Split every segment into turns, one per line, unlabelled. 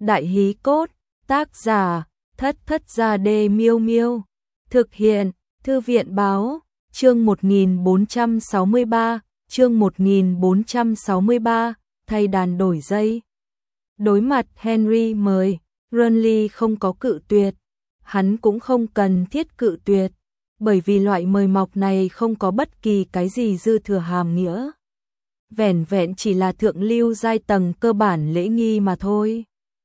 Đại hí cốt, tác giả, Thất Thất Gia Đê Miêu Miêu. Thực hiện, Thư viện báo, chương 1463, chương 1463, thay đàn đổi dây. Đối mặt Henry mời, Renly không có cự tuyệt, hắn cũng không cần thiết cự tuyệt, bởi vì loại mời mọc này không có bất kỳ cái gì dư thừa hàm nghĩa. Vẻn vẹn chỉ là thượng lưu giai tầng cơ bản lễ nghi mà thôi.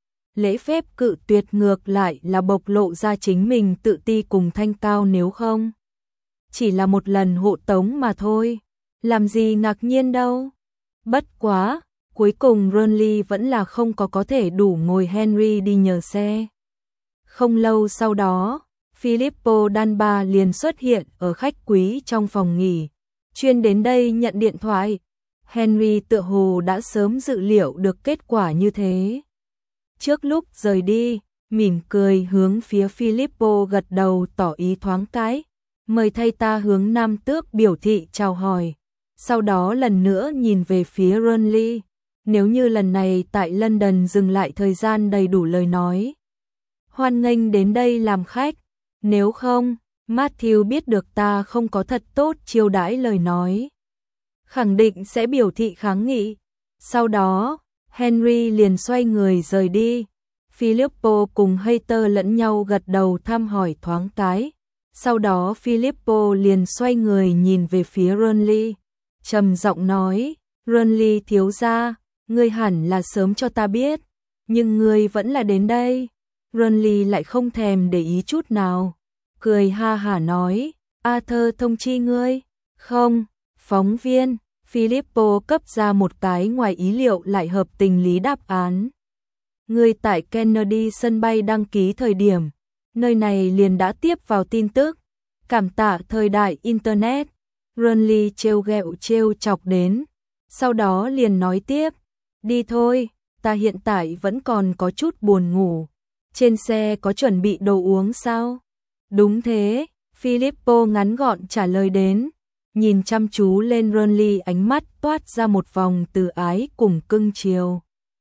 Lễ phép cự tuyệt ngược lại là bộc lộ ra chính mình tự ti cùng thanh cao, nếu không chỉ là một lần hộ tống mà thôi, làm gì ngạc nhiên đâu. Bất quá, cuối cùng Renly vẫn là không có thể đủ ngồi Henry đi nhờ xe. Không lâu sau đó, Filippo Danba liền xuất hiện ở khách quý trong phòng nghỉ, chuyên đến đây nhận điện thoại. Henry tựa hồ đã sớm dự liệu được kết quả như thế. Trước lúc rời đi, mỉm cười hướng phía Filippo gật đầu tỏ ý thoáng cái, mời thay ta hướng Nam Tước biểu thị chào hỏi. Sau đó lần nữa nhìn về phía Renly, nếu như lần này tại London dừng lại thời gian đầy đủ lời nói, hoan nghênh đến đây làm khách, nếu không, Matthew biết được ta không có thật tốt chiêu đãi lời nói, khẳng định sẽ biểu thị kháng nghị. Sau đó, Henry liền xoay người rời đi. Filippo cùng Hayter lẫn nhau gật đầu thăm hỏi thoáng cái. Sau đó Filippo liền xoay người nhìn về phía Renly, trầm giọng nói, Renly thiếu gia, ngươi hẳn là sớm cho ta biết, nhưng ngươi vẫn là đến đây. Renly lại không thèm để ý chút nào, cười ha hả nói, Arthur thông chi ngươi. Không, phóng viên. Filippo cấp ra một cái ngoài ý liệu lại hợp tình lý đáp án. Ngươi tại Kennedy sân bay đăng ký thời điểm, nơi này liền đã tiếp vào tin tức. Cảm tạ thời đại Internet. Renly trêu ghẹo trêu chọc đến. Sau đó liền nói tiếp, đi thôi, ta hiện tại vẫn còn có chút buồn ngủ. Trên xe có chuẩn bị đồ uống sao? Đúng thế, Filippo ngắn gọn trả lời đến. Nhìn chăm chú lên Renly, ánh mắt toát ra một vòng từ ái cùng cưng chiều.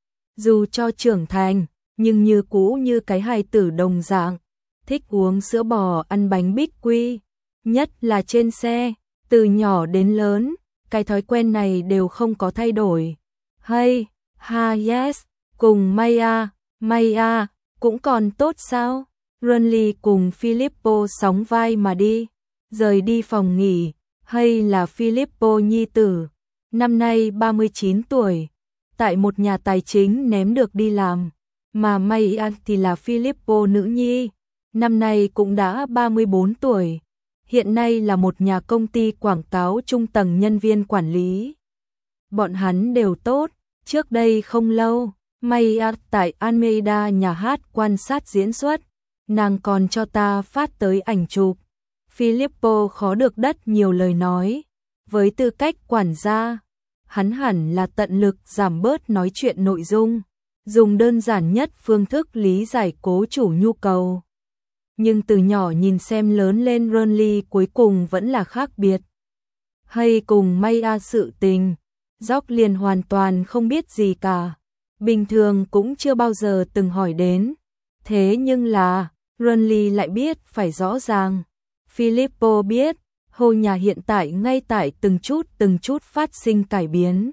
Dù cho trưởng thành, nhưng như cũ như cái hài tử đồng dạng, thích uống sữa bò, ăn bánh bích quy, nhất là trên xe, từ nhỏ đến lớn, cái thói quen này đều không có thay đổi. Hay, ha yes, cùng Maya, cũng còn tốt sao? Renly cùng Filippo sóng vai mà đi, rời đi phòng nghỉ. Hay là Filippo nhi tử, năm nay 39 tuổi, tại một nhà tài chính ném được đi làm, mà Maya thì là Filippo nữ nhi, năm nay cũng đã 34 tuổi, hiện nay là một nhà công ty quảng cáo trung tầng nhân viên quản lý. Bọn hắn đều tốt, trước đây không lâu, Maya tại Almeida nhà hát quan sát diễn xuất, nàng còn cho ta phát tới ảnh chụp. Filippo khó được đất nhiều lời nói, với tư cách quản gia, hắn hẳn là tận lực giảm bớt nói chuyện nội dung, dùng đơn giản nhất phương thức lý giải cố chủ nhu cầu. Nhưng từ nhỏ nhìn xem lớn lên Renly cuối cùng vẫn là khác biệt. Hay cùng Maya sự tình, George liền hoàn toàn không biết gì cả, bình thường cũng chưa bao giờ từng hỏi đến. Thế nhưng là, Renly lại biết phải rõ ràng. Filippo biết, Hồ nhà hiện tại ngay tại từng chút phát sinh cải biến.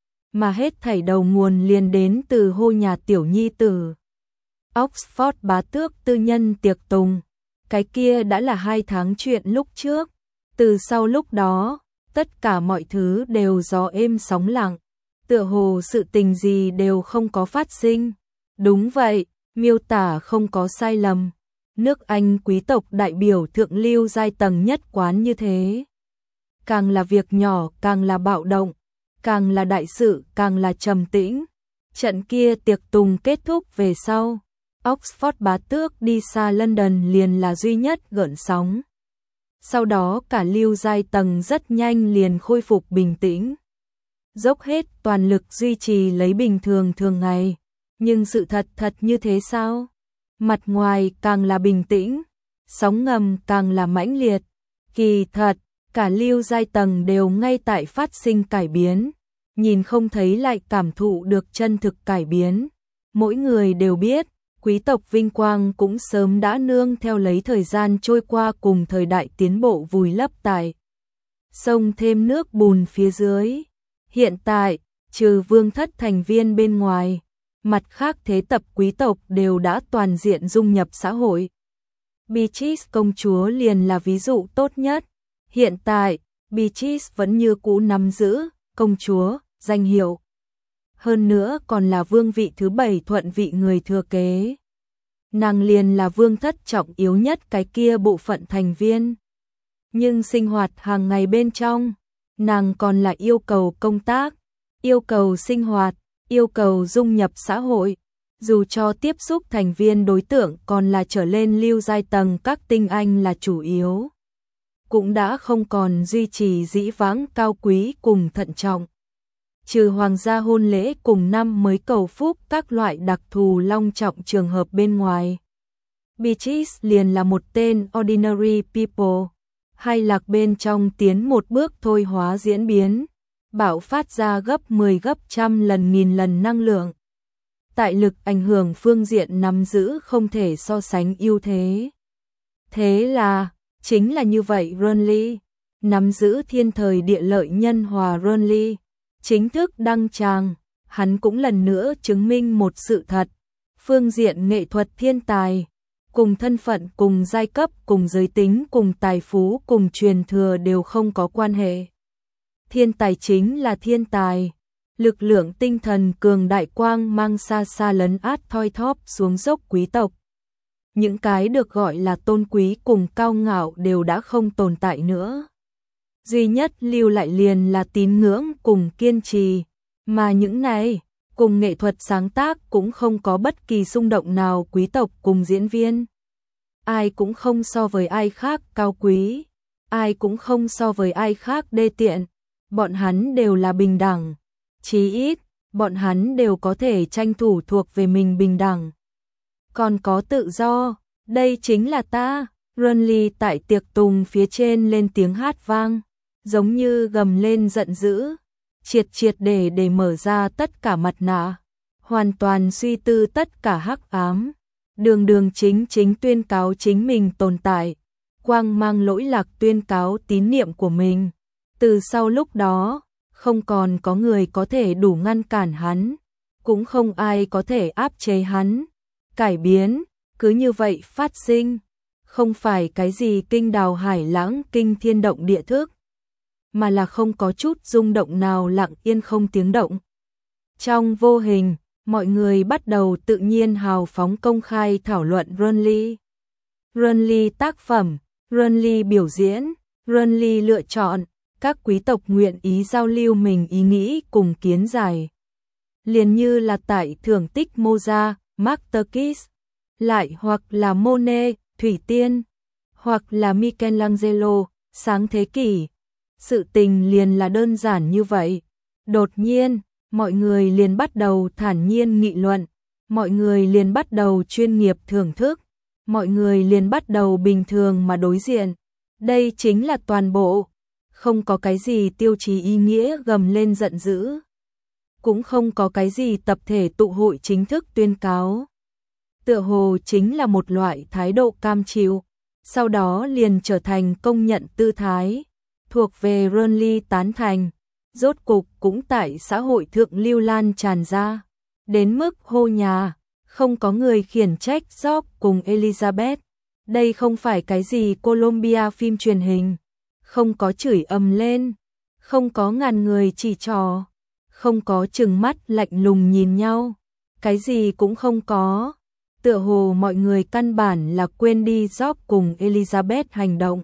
Mà hết thảy đầu nguồn liền đến từ Hồ nhà tiểu nhi tử. Oxford bá tước tư nhân tiệc tùng. Cái kia đã là 2 tháng chuyện lúc trước. Từ sau lúc đó, tất cả mọi thứ đều gió êm sóng lặng. Tựa hồ sự tình gì đều không có phát sinh. Đúng vậy, miêu tả không có sai lầm. Nước Anh quý tộc đại biểu thượng lưu giai tầng nhất quán như thế. Càng là việc nhỏ càng là bạo động, càng là đại sự càng là trầm tĩnh. Trận kia tiệc tùng kết thúc về sau, Oxford bá tước đi xa London liền là duy nhất gợn sóng. Sau đó cả lưu giai tầng rất nhanh liền khôi phục bình tĩnh. Dốc hết toàn lực duy trì lấy bình thường thường ngày. Nhưng sự thật như thế sao? Mặt ngoài càng là bình tĩnh, sóng ngầm càng là mãnh liệt. Kỳ thật, cả lưu giai tầng đều ngay tại phát sinh cải biến, nhìn không thấy lại cảm thụ được chân thực cải biến. Mỗi người đều biết, quý tộc vinh quang cũng sớm đã nương theo lấy thời gian trôi qua cùng thời đại tiến bộ vùi lấp tại sông thêm nước bùn phía dưới. Hiện tại, trừ vương thất thành viên bên ngoài, mặt khác thế tập quý tộc đều đã toàn diện dung nhập xã hội. Beatrice công chúa liền là ví dụ tốt nhất. Hiện tại, Beatrice vẫn như cũ nắm giữ công chúa danh hiệu. Hơn nữa còn là vương vị thứ 7 thuận vị người thừa kế. Nàng liền là vương thất trọng yếu nhất cái kia bộ phận thành viên. Nhưng sinh hoạt hàng ngày bên trong, nàng còn là yêu cầu công tác, yêu cầu sinh hoạt, yêu cầu dung nhập xã hội. Dù cho tiếp xúc thành viên đối tượng còn là trở lên lưu giai tầng các tinh anh là chủ yếu, cũng đã không còn duy trì dĩ vãng cao quý cùng thận trọng. Trừ hoàng gia hôn lễ cùng năm mới cầu phúc các loại đặc thù long trọng trường hợp bên ngoài, Beatrice liền là một tên ordinary people, hay lạc bên trong tiến một bước thôi hóa diễn biến, bạo phát ra gấp 10 gấp trăm lần nghìn lần năng lượng. Tại lực ảnh hưởng phương diện nắm giữ không thể so sánh ưu thế. Thế là, chính là như vậy Renly, nắm giữ thiên thời địa lợi nhân hòa Renly, chính thức đăng tràng, hắn cũng lần nữa chứng minh một sự thật, phương diện nghệ thuật thiên tài, cùng thân phận, cùng giai cấp, cùng giới tính, cùng tài phú, cùng truyền thừa đều không có quan hệ. Thiên tài chính là thiên tài. Lực lượng tinh thần cường đại quang mang xa xa lấn át thoi thóp xuống dốc quý tộc. Những cái được gọi là tôn quý cùng cao ngạo đều đã không tồn tại nữa. Duy nhất lưu lại liền là tín ngưỡng cùng kiên trì, mà những này, cùng nghệ thuật sáng tác cũng không có bất kỳ xung động nào. Quý tộc cùng diễn viên, ai cũng không so với ai khác cao quý, ai cũng không so với ai khác đê tiện, bọn hắn đều là bình đẳng. Chí ít, bọn hắn đều có thể tranh thủ thuộc về mình bình đẳng. Còn có tự do, đây chính là ta. Renly tại tiệc tùng phía trên lên tiếng hát vang, giống như gầm lên giận dữ, triệt để mở ra tất cả mặt nạ, hoàn toàn suy tư tất cả hắc ám, đường chính tuyên cáo chính mình tồn tại, quang mang lỗi lạc tuyên cáo tín niệm của mình. Từ sau lúc đó, không còn có người có thể đủ ngăn cản hắn, cũng không ai có thể áp chế hắn. Cải biến, cứ như vậy phát sinh, không phải cái gì kinh đào hải lãng kinh thiên động địa thức, mà là không có chút rung động nào, lặng yên không tiếng động. Trong vô hình, mọi người bắt đầu tự nhiên hào phóng công khai thảo luận Renly. Renly tác phẩm, Renly biểu diễn, Renly lựa chọn. Các quý tộc nguyện ý giao lưu mình ý nghĩ cùng kiến giải. Liền như là tại thưởng tích Mozart, Masterpiece, lại hoặc là Monet, Thủy Tiên, hoặc là Michelangelo, sáng thế kỷ. Sự tình liền là đơn giản như vậy. Đột nhiên, mọi người liền bắt đầu thản nhiên nghị luận, mọi người liền bắt đầu chuyên nghiệp thưởng thức, mọi người liền bắt đầu bình thường mà đối diện. Đây chính là toàn bộ. Không có cái gì tiêu chí ý nghĩa gầm lên giận dữ, cũng không có cái gì tập thể tụ hội chính thức tuyên cáo. Tựa hồ chính là một loại thái độ cam chịu, sau đó liền trở thành công nhận tư thái, thuộc về Renly tán thành, rốt cục cũng tại xã hội thượng lưu lan tràn ra, đến mức hô nhà, không có người khiển trách George cùng Elizabeth. Đây không phải cái gì Columbia phim truyền hình. Không có chửi ầm lên, không có ngàn người chỉ trỏ, không có trừng mắt lạnh lùng nhìn nhau, cái gì cũng không có. Tựa hồ mọi người căn bản là quên đi George cùng Elizabeth hành động,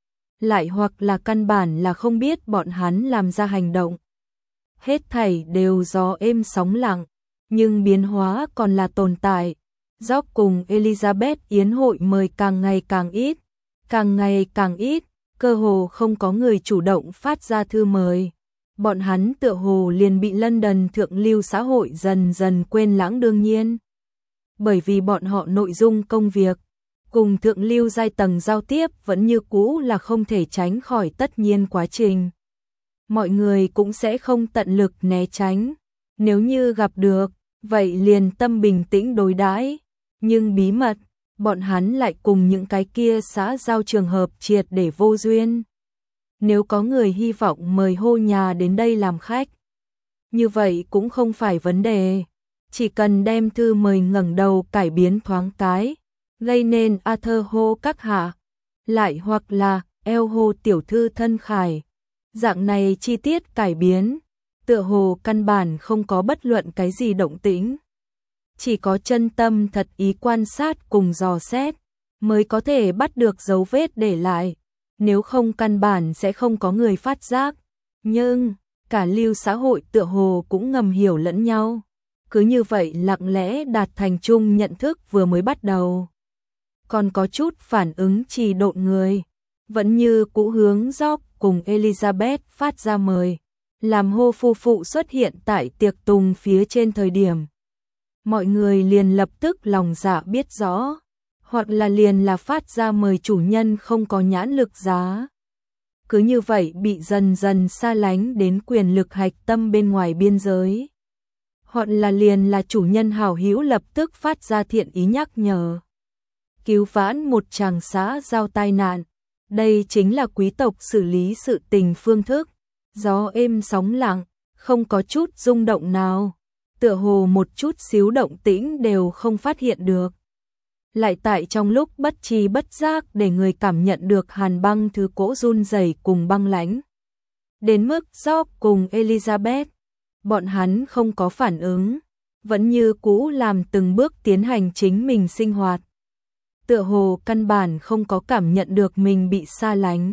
lại hoặc là căn bản là không biết bọn hắn làm ra hành động. Hết thảy đều gió êm sóng lặng, nhưng biến hóa còn là tồn tại. George cùng Elizabeth yến hội mời càng ngày càng ít, càng ngày càng ít. Cơ hồ không có người chủ động phát ra thư mời. Bọn hắn tựa hồ liền bị London thượng lưu xã hội dần dần quên lãng. Đương nhiên, bởi vì bọn họ nội dung công việc cùng thượng lưu giai tầng giao tiếp vẫn như cũ là không thể tránh khỏi tất nhiên quá trình. Mọi người cũng sẽ không tận lực né tránh. Nếu như gặp được, vậy liền tâm bình tĩnh đối đãi, nhưng bí mật, bọn hắn lại cùng những cái kia xã giao trường hợp triệt để vô duyên. Nếu có người hy vọng mời hô nhà đến đây làm khách, như vậy cũng không phải vấn đề, chỉ cần đem thư mời ngẩng đầu cải biến thoáng cái, gây nên Arthur hô các hạ, lại hoặc là eo hô tiểu thư thân khải. Dạng này chi tiết cải biến, tựa hồ căn bản không có bất luận cái gì động tĩnh. Chỉ có chân tâm thật ý quan sát cùng dò xét, mới có thể bắt được dấu vết để lại, nếu không căn bản sẽ không có người phát giác. Nhưng, cả lưu xã hội tựa hồ cũng ngầm hiểu lẫn nhau. Cứ như vậy lặng lẽ đạt thành chung nhận thức vừa mới bắt đầu. Còn có chút phản ứng trì độn người, vẫn như cũ hướng George cùng Elizabeth phát ra mời, làm hô phu phụ xuất hiện tại tiệc tùng phía trên thời điểm. Mọi người liền lập tức lòng dạ biết rõ, hoặc là liền là phát ra mời chủ nhân không có nhãn lực giá. Cứ như vậy bị dần dần xa lánh đến quyền lực hạch tâm bên ngoài biên giới. Hoặc là liền là chủ nhân hảo hữu lập tức phát ra thiện ý nhắc nhở. Cứu vãn một chàng xã giao tai nạn. Đây chính là quý tộc xử lý sự tình phương thức. Gió êm sóng lặng, không có chút rung động nào. Tựa hồ một chút xíu động tĩnh đều không phát hiện được. Lại tại trong lúc bất tri bất giác để người cảm nhận được hàn băng thứ cỗ run rẩy cùng băng lãnh. Đến mức George cùng Elizabeth, bọn hắn không có phản ứng, vẫn như cũ làm từng bước tiến hành chính mình sinh hoạt. Tựa hồ căn bản không có cảm nhận được mình bị xa lánh.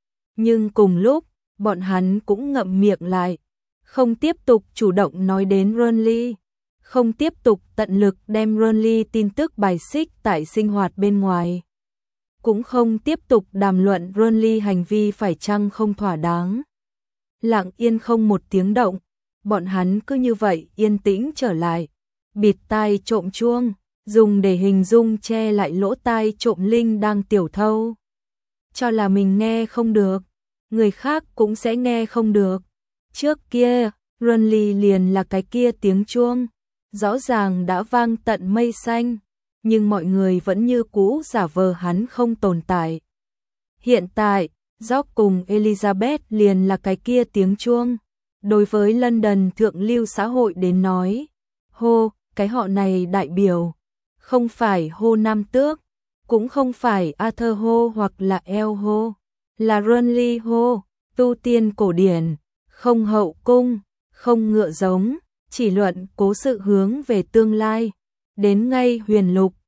Nhưng cùng lúc, bọn hắn cũng ngậm miệng lại, không tiếp tục chủ động nói đến Ronly, không tiếp tục tận lực đem Ronly tin tức bài xích tại sinh hoạt bên ngoài. Cũng không tiếp tục đàm luận Ronly hành vi phải chăng không thỏa đáng. Lặng yên không một tiếng động, bọn hắn cứ như vậy yên tĩnh trở lại, bịt tai trộm chuông, dùng để hình dung che lại lỗ tai trộm linh đang tiểu thâu. Cho là mình nghe không được, người khác cũng sẽ nghe không được. Trước kia, Ronly liền là cái kia tiếng chuông, rõ ràng đã vang tận mây xanh, nhưng mọi người vẫn như cũ giả vờ hắn không tồn tại. Hiện tại, George cùng Elizabeth liền là cái kia tiếng chuông. Đối với London thượng lưu xã hội đến nói, hô, cái họ này đại biểu, không phải hô nam tước, cũng không phải Arthur hô hoặc là El hô, là Ronly hô, tu tiên cổ điển, không hậu cung, không ngựa giống, chỉ luận cố sự hướng về tương lai, đến ngay huyền lục,